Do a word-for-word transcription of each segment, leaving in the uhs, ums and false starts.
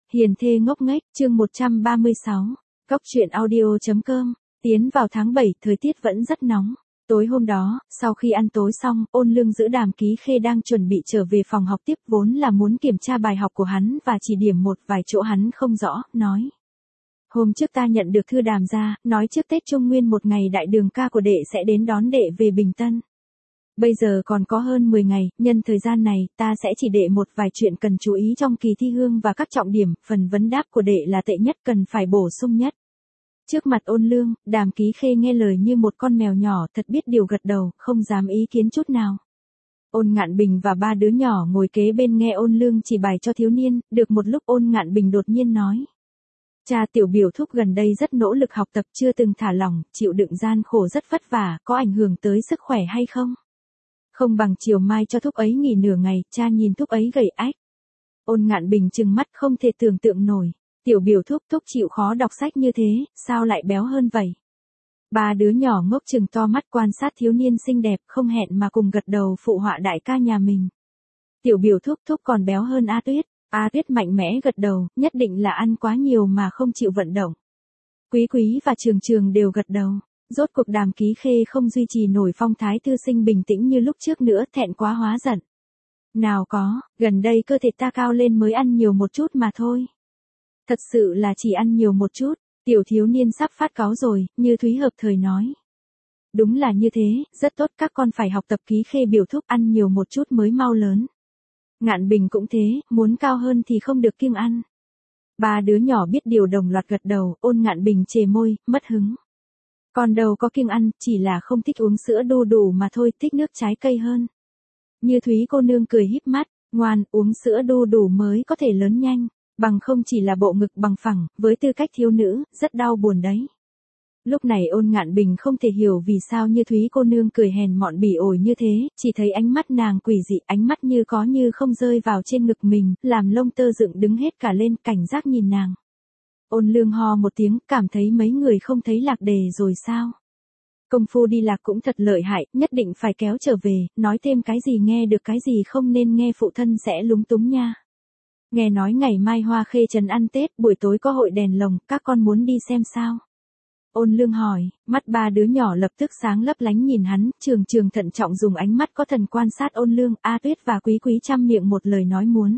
Hiền thê ngốc nghếch, chương một trăm ba mươi sáu. Cốc truyện audio.com. Tiến vào tháng bảy, thời tiết vẫn rất nóng. Tối hôm đó, sau khi ăn tối xong, Ôn Lương giữ Đàm Ký Khê đang chuẩn bị trở về phòng học tiếp, vốn là muốn kiểm tra bài học của hắn và chỉ điểm một vài chỗ hắn không rõ, nói. Hôm trước ta nhận được thư Đàm gia, nói trước Tết Trung Nguyên một ngày đại đường ca của đệ sẽ đến đón đệ về Bình Tân. Bây giờ còn có hơn mười ngày, nhân thời gian này, ta sẽ chỉ đệ một vài chuyện cần chú ý trong kỳ thi hương và các trọng điểm, phần vấn đáp của đệ là tệ nhất cần phải bổ sung nhất. Trước mặt Ôn Lương, Đàm Ký Khê nghe lời như một con mèo nhỏ, thật biết điều gật đầu, không dám ý kiến chút nào. Ôn Ngạn Bình và ba đứa nhỏ ngồi kế bên nghe Ôn Lương chỉ bài cho thiếu niên, được một lúc Ôn Ngạn Bình đột nhiên nói. Cha tiểu biểu thúc gần đây rất nỗ lực học tập, chưa từng thả lỏng, chịu đựng gian khổ rất vất vả, có ảnh hưởng tới sức khỏe hay không? Không bằng chiều mai cho thúc ấy nghỉ nửa ngày, cha nhìn thúc ấy gầy ách. Ôn Ngạn Bình trừng mắt không thể tưởng tượng nổi. Tiểu biểu thúc thúc chịu khó đọc sách như thế, sao lại béo hơn vậy? Ba đứa nhỏ ngốc trừng to mắt quan sát thiếu niên xinh đẹp, không hẹn mà cùng gật đầu phụ họa đại ca nhà mình. Tiểu biểu thúc thúc còn béo hơn A Tuyết. A Tuyết mạnh mẽ gật đầu, nhất định là ăn quá nhiều mà không chịu vận động. Quý Quý và Trường Trường đều gật đầu. Rốt cuộc Đàm Ký Khê không duy trì nổi phong thái thư sinh bình tĩnh như lúc trước nữa, thẹn quá hóa giận. Nào có, gần đây cơ thể ta cao lên mới ăn nhiều một chút mà thôi. Thật sự là chỉ ăn nhiều một chút, tiểu thiếu niên sắp phát cáu rồi, Như Thúy hợp thời nói. Đúng là như thế, rất tốt, các con phải học tập Ký Khê biểu thúc, ăn nhiều một chút mới mau lớn. Ngạn Bình cũng thế, muốn cao hơn thì không được kiêng ăn. Ba đứa nhỏ biết điều đồng loạt gật đầu, Ôn Ngạn Bình chề môi, mất hứng. Còn đâu có kiêng ăn, chỉ là không thích uống sữa đu đủ mà thôi, thích nước trái cây hơn. Như Thúy cô nương cười híp mắt, ngoan, uống sữa đu đủ mới có thể lớn nhanh, bằng không chỉ là bộ ngực bằng phẳng, với tư cách thiếu nữ, rất đau buồn đấy. Lúc này Ôn Ngạn Bình không thể hiểu vì sao Như Thúy cô nương cười hèn mọn bỉ ổi như thế, chỉ thấy ánh mắt nàng quỷ dị, ánh mắt như có như không rơi vào trên ngực mình, làm lông tơ dựng đứng hết cả lên, cảnh giác nhìn nàng. Ôn Lương ho một tiếng, cảm thấy mấy người không thấy lạc đề rồi sao? Công phu đi lạc cũng thật lợi hại, nhất định phải kéo trở về, nói thêm cái gì nghe được cái gì không nên nghe, phụ thân sẽ lúng túng nha. Nghe nói ngày mai Hoa Khê Trấn ăn Tết, buổi tối có hội đèn lồng, các con muốn đi xem sao? Ôn Lương hỏi, mắt ba đứa nhỏ lập tức sáng lấp lánh nhìn hắn, Trường Trường thận trọng dùng ánh mắt có thần quan sát Ôn Lương, A Tuyết và Quý Quý chăm miệng một lời nói muốn.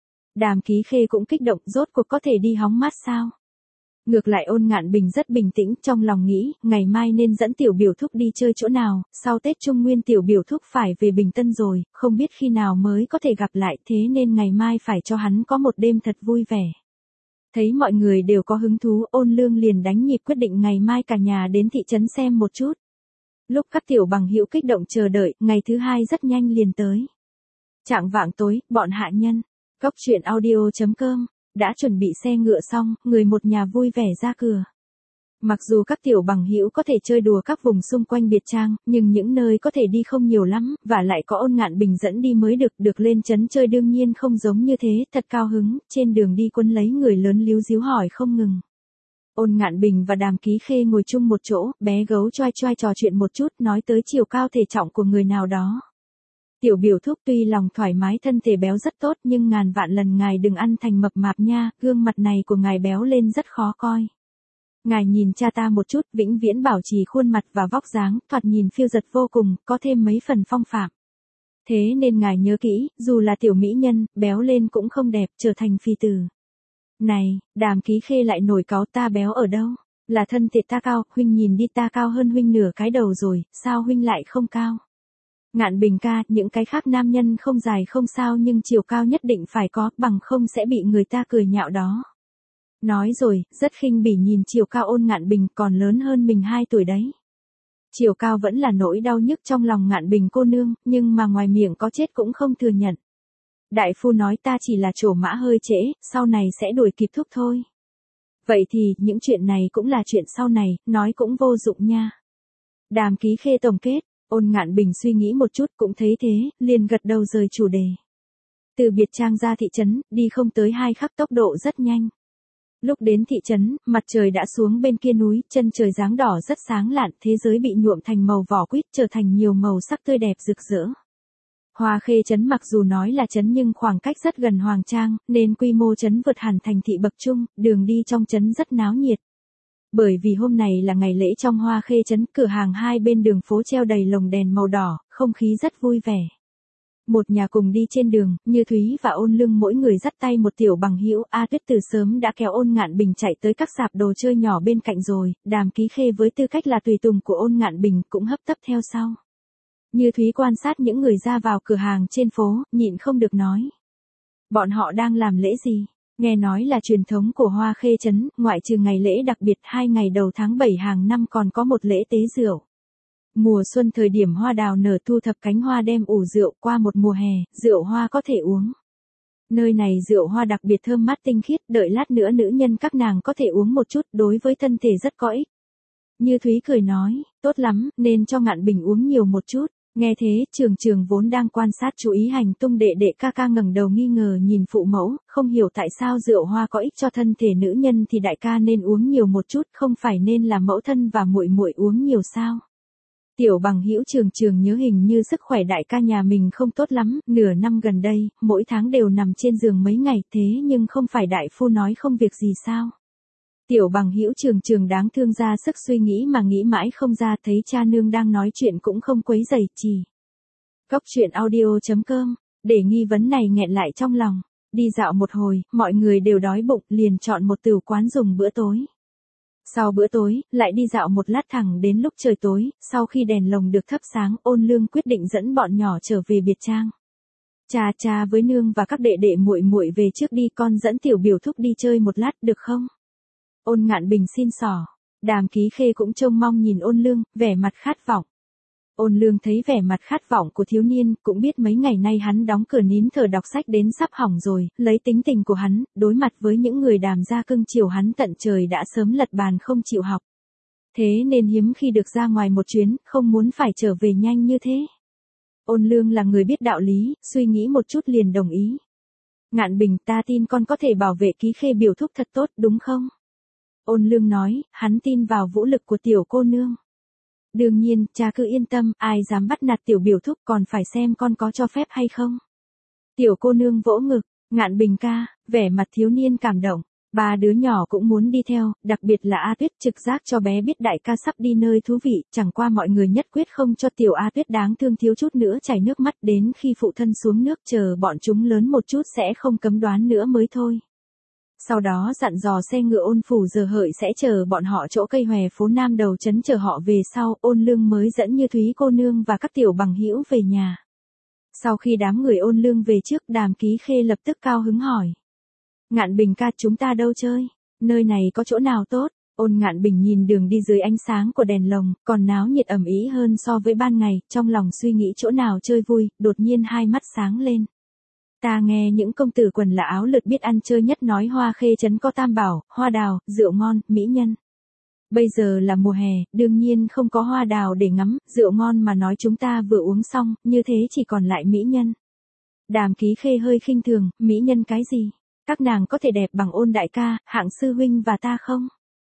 Đàm Ký Khê cũng kích động, rốt cuộc có thể đi hóng mát sao? Ngược lại Ôn Ngạn Bình rất bình tĩnh, trong lòng nghĩ, ngày mai nên dẫn tiểu biểu thúc đi chơi chỗ nào, sau Tết Trung Nguyên tiểu biểu thúc phải về Bình Tân rồi, không biết khi nào mới có thể gặp lại, thế nên ngày mai phải cho hắn có một đêm thật vui vẻ. Thấy mọi người đều có hứng thú, Ôn Lương liền đánh nhịp quyết định ngày mai cả nhà đến thị trấn xem một chút. Lúc các tiểu bằng hữu kích động chờ đợi, ngày thứ hai rất nhanh liền tới. Chạng vạng tối, bọn hạ nhân, cốc truyện audio.com, đã chuẩn bị xe ngựa xong, người một nhà vui vẻ ra cửa. Mặc dù các tiểu bằng hữu có thể chơi đùa các vùng xung quanh biệt trang, nhưng những nơi có thể đi không nhiều lắm, và lại có Ôn Ngạn Bình dẫn đi mới được, được lên trấn chơi đương nhiên không giống như thế, thật cao hứng, trên đường đi quấn lấy người lớn líu díu hỏi không ngừng. Ôn Ngạn Bình và Đàm Ký Khê ngồi chung một chỗ, bé gấu choai choai trò chuyện một chút, nói tới chiều cao thể trọng của người nào đó. Tiểu biểu thúc tuy lòng thoải mái thân thể béo rất tốt nhưng ngàn vạn lần ngài đừng ăn thành mập mạp nha, gương mặt này của ngài béo lên rất khó coi. Ngài nhìn cha ta một chút, vĩnh viễn bảo trì khuôn mặt và vóc dáng, thoạt nhìn phiêu dật vô cùng, có thêm mấy phần phong phạm. Thế nên ngài nhớ kỹ, dù là tiểu mỹ nhân, béo lên cũng không đẹp, trở thành phi tử. Này, Đàm Ký Khê lại nổi cáu, ta béo ở đâu? Là thân thể ta cao, huynh nhìn đi, ta cao hơn huynh nửa cái đầu rồi, sao huynh lại không cao? Ngạn Bình ca, những cái khác nam nhân không dài không sao nhưng chiều cao nhất định phải có, bằng không sẽ bị người ta cười nhạo đó. Nói rồi, rất khinh bỉ nhìn chiều cao Ôn Ngạn Bình, còn lớn hơn mình hai tuổi đấy. Chiều cao vẫn là nỗi đau nhức trong lòng Ngạn Bình cô nương, nhưng mà ngoài miệng có chết cũng không thừa nhận. Đại phu nói ta chỉ là trổ mã hơi trễ, sau này sẽ đuổi kịp thúc thôi. Vậy thì, những chuyện này cũng là chuyện sau này, nói cũng vô dụng nha. Đàm Ký Khê tổng kết, Ôn Ngạn Bình suy nghĩ một chút cũng thấy thế, liền gật đầu rời chủ đề. Từ biệt trang ra thị trấn, đi không tới hai khắc, tốc độ rất nhanh. Lúc đến thị trấn, mặt trời đã xuống bên kia núi, chân trời dáng đỏ rất sáng lạn, thế giới bị nhuộm thành màu vỏ quýt, trở thành nhiều màu sắc tươi đẹp rực rỡ. Hoa Khê trấn mặc dù nói là trấn nhưng khoảng cách rất gần Hoàng Trang, nên quy mô trấn vượt hẳn thành thị bậc trung, đường đi trong trấn rất náo nhiệt. Bởi vì hôm này là ngày lễ trong Hoa Khê trấn, cửa hàng hai bên đường phố treo đầy lồng đèn màu đỏ, không khí rất vui vẻ. Một nhà cùng đi trên đường, Như Thúy và Ôn Lương mỗi người dắt tay một tiểu bằng hữu. A Tuyết từ sớm đã kéo Ôn Ngạn Bình chạy tới các sạp đồ chơi nhỏ bên cạnh rồi, Đàm Ký Khê với tư cách là tùy tùng của Ôn Ngạn Bình cũng hấp tấp theo sau. Như Thúy quan sát những người ra vào cửa hàng trên phố, nhịn không được nói. Bọn họ đang làm lễ gì? Nghe nói là truyền thống của Hoa Khê trấn, ngoại trừ ngày lễ đặc biệt hai ngày đầu tháng bảy hàng năm còn có một lễ tế rượu. Mùa xuân thời điểm hoa đào nở thu thập cánh hoa đem ủ rượu, qua một mùa hè, rượu hoa có thể uống. Nơi này rượu hoa đặc biệt thơm mát tinh khiết, đợi lát nữa nữ nhân các nàng có thể uống một chút, đối với thân thể rất có ích. Như Thúy cười nói, tốt lắm, nên cho Ngạn Bình uống nhiều một chút. Nghe thế, Trường Trường vốn đang quan sát chú ý hành tung đệ đệ ca ca ngẩng đầu nghi ngờ nhìn phụ mẫu, không hiểu tại sao rượu hoa có ích cho thân thể nữ nhân thì đại ca nên uống nhiều một chút, không phải nên là mẫu thân và muội muội uống nhiều sao? Tiểu bằng hữu Trường Trường nhớ hình như sức khỏe đại ca nhà mình không tốt lắm, nửa năm gần đây, mỗi tháng đều nằm trên giường mấy ngày, thế nhưng không phải đại phu nói không việc gì sao? Tiểu bằng hữu Trường Trường đáng thương ra sức suy nghĩ mà nghĩ mãi không ra, thấy cha nương đang nói chuyện cũng không quấy rầy, chỉ. Cốc truyện audio chấm com, để nghi vấn này nghẹn lại trong lòng. Đi dạo một hồi, mọi người đều đói bụng, liền chọn một tửu quán dùng bữa tối. Sau bữa tối, lại đi dạo một lát thẳng đến lúc trời tối, sau khi đèn lồng được thắp sáng, Ôn Lương quyết định dẫn bọn nhỏ trở về biệt trang. Cha cha với nương và các đệ đệ muội muội về trước đi, con dẫn tiểu biểu thúc đi chơi một lát được không? Ôn Ngạn Bình xin xỏ. Đàm Ký Khê cũng trông mong nhìn Ôn Lương, vẻ mặt khát vọng. Ôn Lương thấy vẻ mặt khát vọng của thiếu niên, cũng biết mấy ngày nay hắn đóng cửa nín thở đọc sách đến sắp hỏng rồi, lấy tính tình của hắn, đối mặt với những người Đàm gia cưng chiều hắn tận trời đã sớm lật bàn không chịu học. Thế nên hiếm khi được ra ngoài một chuyến, không muốn phải trở về nhanh như thế. Ôn Lương là người biết đạo lý, suy nghĩ một chút liền đồng ý. Ngạn Bình, ta tin con có thể bảo vệ Ký Khê biểu thúc thật tốt, đúng không? Ôn Lương nói, hắn tin vào vũ lực của tiểu cô nương. Đương nhiên, cha cứ yên tâm, ai dám bắt nạt tiểu biểu thúc còn phải xem con có cho phép hay không. Tiểu cô nương vỗ ngực, Ngạn Bình ca, vẻ mặt thiếu niên cảm động. Ba đứa nhỏ cũng muốn đi theo, đặc biệt là A Tuyết, trực giác cho bé biết đại ca sắp đi nơi thú vị, chẳng qua mọi người nhất quyết không cho tiểu A Tuyết đáng thương thiếu chút nữa chảy nước mắt, đến khi phụ thân xuống nước chờ bọn chúng lớn một chút sẽ không cấm đoán nữa mới thôi. Sau đó dặn dò xe ngựa Ôn phủ giờ hợi sẽ chờ bọn họ chỗ cây hòe phố Nam đầu trấn chờ họ về sau, Ôn Lương mới dẫn Như Thúy cô nương và các tiểu bằng hữu về nhà. Sau khi đám người Ôn Lương về trước, Đàm Ký Khê lập tức cao hứng hỏi. Ngạn Bình ca, chúng ta đâu chơi? Nơi này có chỗ nào tốt? Ôn Ngạn Bình nhìn đường đi dưới ánh sáng của đèn lồng, còn náo nhiệt ầm ĩ hơn so với ban ngày, trong lòng suy nghĩ chỗ nào chơi vui, đột nhiên hai mắt sáng lên. Ta nghe những công tử quần là áo lượt biết ăn chơi nhất nói Hoa Khê trấn có tam bảo, hoa đào, rượu ngon, mỹ nhân. Bây giờ là mùa hè, đương nhiên không có hoa đào để ngắm, rượu ngon mà nói chúng ta vừa uống xong, như thế chỉ còn lại mỹ nhân. Đàm Ký Khê hơi khinh thường, mỹ nhân cái gì? Các nàng có thể đẹp bằng Ôn đại ca, hạng sư huynh và ta không?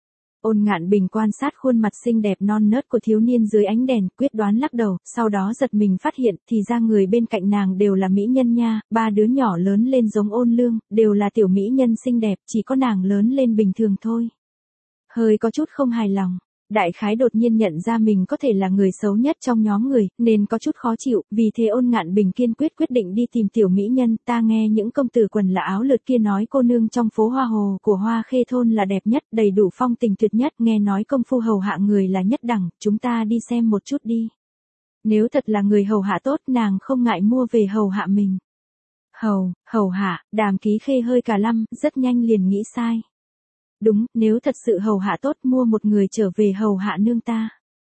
Ôn Ngạn Bình quan sát khuôn mặt xinh đẹp non nớt của thiếu niên dưới ánh đèn, quyết đoán lắc đầu, sau đó giật mình phát hiện, thì ra người bên cạnh nàng đều là mỹ nhân nha, ba đứa nhỏ lớn lên giống Ôn Lương, đều là tiểu mỹ nhân xinh đẹp, chỉ có nàng lớn lên bình thường thôi. Hơi có chút không hài lòng, đại khái đột nhiên nhận ra mình có thể là người xấu nhất trong nhóm người, nên có chút khó chịu, vì thế Ôn Ngạn Bình kiên quyết quyết định đi tìm tiểu mỹ nhân. Ta nghe những công tử quần là áo lượt kia nói cô nương trong phố Hoa Hồ của Hoa Khê thôn là đẹp nhất, đầy đủ phong tình tuyệt nhất, nghe nói công phu hầu hạ người là nhất đẳng, chúng ta đi xem một chút đi. Nếu thật là người hầu hạ tốt, nàng không ngại mua về hầu hạ mình. Hầu, hầu hạ, Đàm Ký Khê hơi cả lăm, rất nhanh liền nghĩ sai. Đúng, nếu thật sự hầu hạ tốt, mua một người trở về hầu hạ nương ta.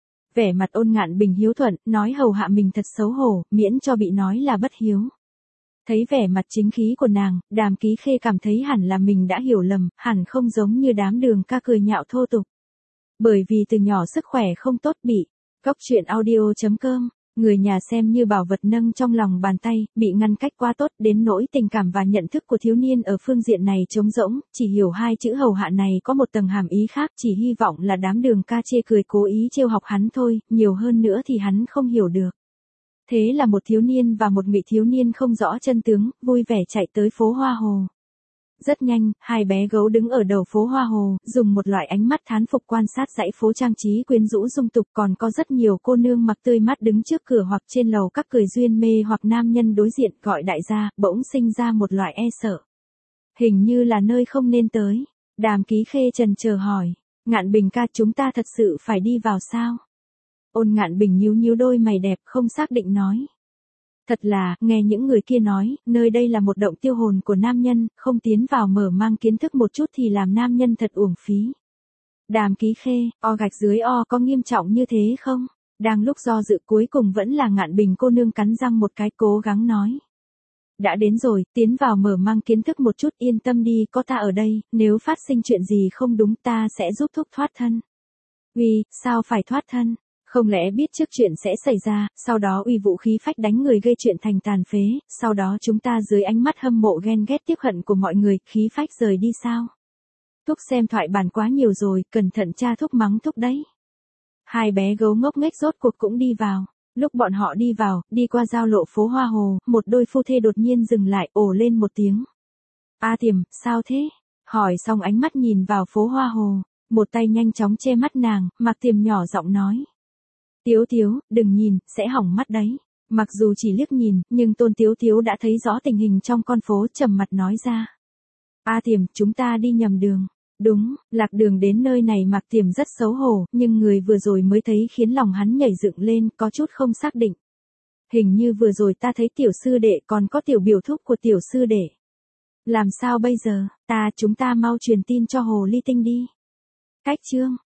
Vẻ mặt Ôn Ngạn Bình hiếu thuận, nói hầu hạ mình thật xấu hổ, miễn cho bị nói là bất hiếu. Thấy vẻ mặt chính khí của nàng, Đàm Ký Khê cảm thấy hẳn là mình đã hiểu lầm, hẳn không giống như đám đường ca cười nhạo thô tục. Bởi vì từ nhỏ sức khỏe không tốt bị. Cốc truyện audio chấm com, người nhà xem như bảo vật nâng trong lòng bàn tay, bị ngăn cách quá tốt, đến nỗi tình cảm và nhận thức của thiếu niên ở phương diện này trống rỗng, chỉ hiểu hai chữ hầu hạ này có một tầng hàm ý khác, chỉ hy vọng là đám đường ca chê cười cố ý trêu học hắn thôi, nhiều hơn nữa thì hắn không hiểu được. Thế là một thiếu niên và một ngụy thiếu niên không rõ chân tướng, vui vẻ chạy tới phố Hoa Hồ. Rất nhanh, hai bé gấu đứng ở đầu phố Hoa Hồ, dùng một loại ánh mắt thán phục quan sát dãy phố trang trí quyến rũ dung tục, còn có rất nhiều cô nương mặc tươi mát đứng trước cửa hoặc trên lầu các cười duyên mê, hoặc nam nhân đối diện gọi đại gia, bỗng sinh ra một loại e sợ. Hình như là nơi không nên tới. Đàm Ký Khê chần chờ hỏi, Ngạn Bình ca, chúng ta thật sự phải đi vào sao? Ôn Ngạn Bình nhíu nhíu đôi mày đẹp, không xác định nói. Thật là, nghe những người kia nói, nơi đây là một động tiêu hồn của nam nhân, không tiến vào mở mang kiến thức một chút thì làm nam nhân thật uổng phí. Đàm Ký Khê, o gạch dưới o có nghiêm trọng như thế không? Đang lúc do dự cuối cùng vẫn là Ngạn Bình cô nương cắn răng một cái cố gắng nói. Đã đến rồi, tiến vào mở mang kiến thức một chút, yên tâm đi, có ta ở đây, nếu phát sinh chuyện gì không đúng ta sẽ giúp thúc thoát thân. Uy, sao phải thoát thân? Không lẽ biết trước chuyện sẽ xảy ra, sau đó uy vũ khí phách đánh người gây chuyện thành tàn phế, sau đó chúng ta dưới ánh mắt hâm mộ ghen ghét tiếc hận của mọi người, khí phách rời đi sao? Thúc xem thoại bản quá nhiều rồi, cẩn thận cha thúc mắng thúc đấy. Hai bé gấu ngốc nghếch rốt cuộc cũng đi vào. Lúc bọn họ đi vào, đi qua giao lộ phố Hoa Hồ, một đôi phu thê đột nhiên dừng lại, ồ lên một tiếng. A Tiềm, sao thế? Hỏi xong ánh mắt nhìn vào phố Hoa Hồ, một tay nhanh chóng che mắt nàng, Mạc Tiềm nhỏ giọng nói. Tiếu Tiếu, đừng nhìn, sẽ hỏng mắt đấy. Mặc dù chỉ liếc nhìn, nhưng Tôn Tiếu Tiếu đã thấy rõ tình hình trong con phố, trầm mặt nói ra. A Tiềm, chúng ta đi nhầm đường. Đúng, lạc đường đến nơi này Mạc Tiềm rất xấu hổ, nhưng người vừa rồi mới thấy khiến lòng hắn nhảy dựng lên, có chút không xác định. Hình như vừa rồi ta thấy tiểu sư đệ còn có tiểu biểu thúc của tiểu sư đệ. Làm sao bây giờ, ta chúng ta mau truyền tin cho Hồ Ly Tinh đi. Cách chương